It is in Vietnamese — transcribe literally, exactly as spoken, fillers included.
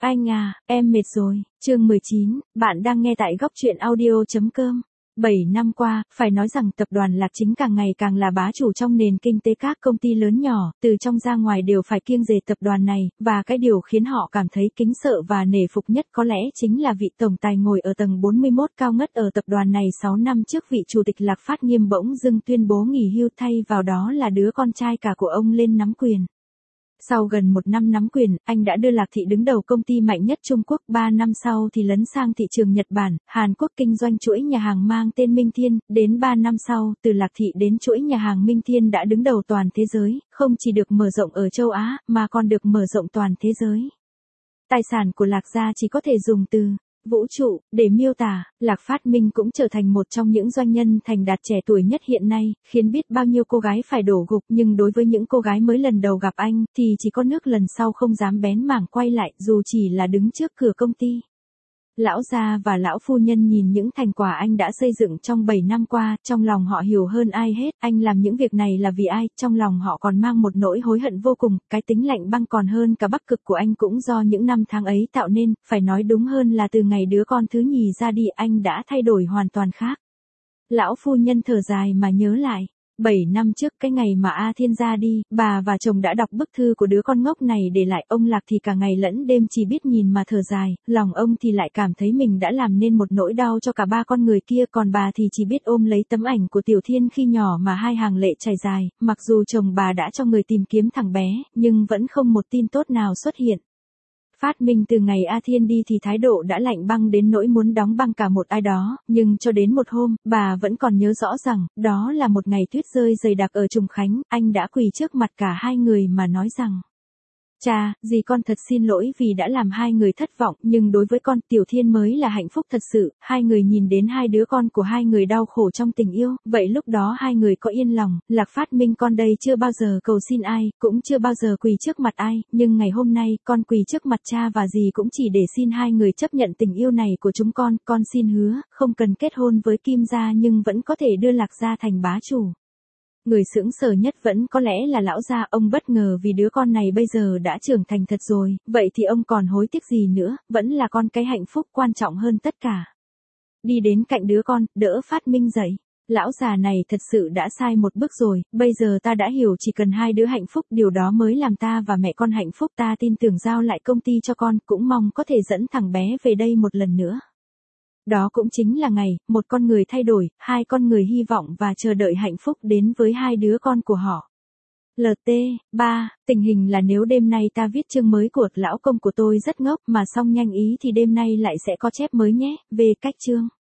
Anh à, em mệt rồi. Chương mười chín, bạn đang nghe tại góc truyện audio.com. bảy năm qua, phải nói rằng tập đoàn Lạc Chính càng ngày càng là bá chủ trong nền kinh tế, các công ty lớn nhỏ, từ trong ra ngoài đều phải kiêng dè tập đoàn này, và cái điều khiến họ cảm thấy kính sợ và nể phục nhất có lẽ chính là vị tổng tài ngồi ở tầng bốn mươi mốt cao ngất ở tập đoàn này sáu năm trước. Vị chủ tịch Lạc Phát Nghiêm bỗng dưng tuyên bố nghỉ hưu, thay vào đó là đứa con trai cả của ông lên nắm quyền. Sau gần một năm nắm quyền, anh đã đưa Lạc Thị đứng đầu công ty mạnh nhất Trung Quốc, ba năm sau thì lấn sang thị trường Nhật Bản, Hàn Quốc kinh doanh chuỗi nhà hàng mang tên Minh Thiên, đến ba năm sau, từ Lạc Thị đến chuỗi nhà hàng Minh Thiên đã đứng đầu toàn thế giới, không chỉ được mở rộng ở châu Á, mà còn được mở rộng toàn thế giới. Tài sản của Lạc gia chỉ có thể dùng từ vũ trụ để miêu tả. Lạc Phát Minh cũng trở thành một trong những doanh nhân thành đạt trẻ tuổi nhất hiện nay, khiến biết bao nhiêu cô gái phải đổ gục, nhưng đối với những cô gái mới lần đầu gặp anh, thì chỉ có nước lần sau không dám bén mảng quay lại, dù chỉ là đứng trước cửa công ty. Lão gia và lão phu nhân nhìn những thành quả anh đã xây dựng trong bảy năm qua, trong lòng họ hiểu hơn ai hết, anh làm những việc này là vì ai, trong lòng họ còn mang một nỗi hối hận vô cùng, cái tính lạnh băng còn hơn cả Bắc Cực của anh cũng do những năm tháng ấy tạo nên, phải nói đúng hơn là từ ngày đứa con thứ nhì ra đi anh đã thay đổi hoàn toàn khác. Lão phu nhân thở dài mà nhớ lại. bảy năm trước, cái ngày mà A Thiên ra đi, bà và chồng đã đọc bức thư của đứa con ngốc này để lại. Ông Lạc thì cả ngày lẫn đêm chỉ biết nhìn mà thở dài, lòng ông thì lại cảm thấy mình đã làm nên một nỗi đau cho cả ba con người kia, còn bà thì chỉ biết ôm lấy tấm ảnh của Tiểu Thiên khi nhỏ mà hai hàng lệ chảy dài. Mặc dù chồng bà đã cho người tìm kiếm thằng bé, nhưng vẫn không một tin tốt nào xuất hiện. Phát Minh từ ngày A Thiên đi thì thái độ đã lạnh băng đến nỗi muốn đóng băng cả một ai đó, nhưng cho đến một hôm, bà vẫn còn nhớ rõ rằng, đó là một ngày tuyết rơi dày đặc ở Trùng Khánh, anh đã quỳ trước mặt cả hai người mà nói rằng: "Cha, dì con thật xin lỗi vì đã làm hai người thất vọng, nhưng đối với con, Tiểu Thiên mới là hạnh phúc thật sự." Hai người nhìn đến hai đứa con của hai người đau khổ trong tình yêu, vậy lúc đó hai người có yên lòng. Lạc Phát Minh con đây chưa bao giờ cầu xin ai, cũng chưa bao giờ quỳ trước mặt ai, nhưng ngày hôm nay, con quỳ trước mặt cha và dì cũng chỉ để xin hai người chấp nhận tình yêu này của chúng con. Con xin hứa, không cần kết hôn với Kim gia nhưng vẫn có thể đưa Lạc gia thành bá chủ. Người sững sờ nhất vẫn có lẽ là lão gia, ông bất ngờ vì đứa con này bây giờ đã trưởng thành thật rồi, vậy thì ông còn hối tiếc gì nữa, vẫn là con cái hạnh phúc quan trọng hơn tất cả. Đi đến cạnh đứa con, đỡ Phát Minh dậy. Lão già này thật sự đã sai một bước rồi, bây giờ ta đã hiểu, chỉ cần hai đứa hạnh phúc, điều đó mới làm ta và mẹ con hạnh phúc. Ta tin tưởng giao lại công ty cho con, cũng mong có thể dẫn thằng bé về đây một lần nữa. Đó cũng chính là ngày, một con người thay đổi, hai con người hy vọng và chờ đợi hạnh phúc đến với hai đứa con của họ. lờ tê ba, tình hình là nếu đêm nay ta viết chương mới của lão công của tôi rất ngốc, mà xong nhanh ý thì đêm nay lại sẽ có chép mới nhé, về cách chương.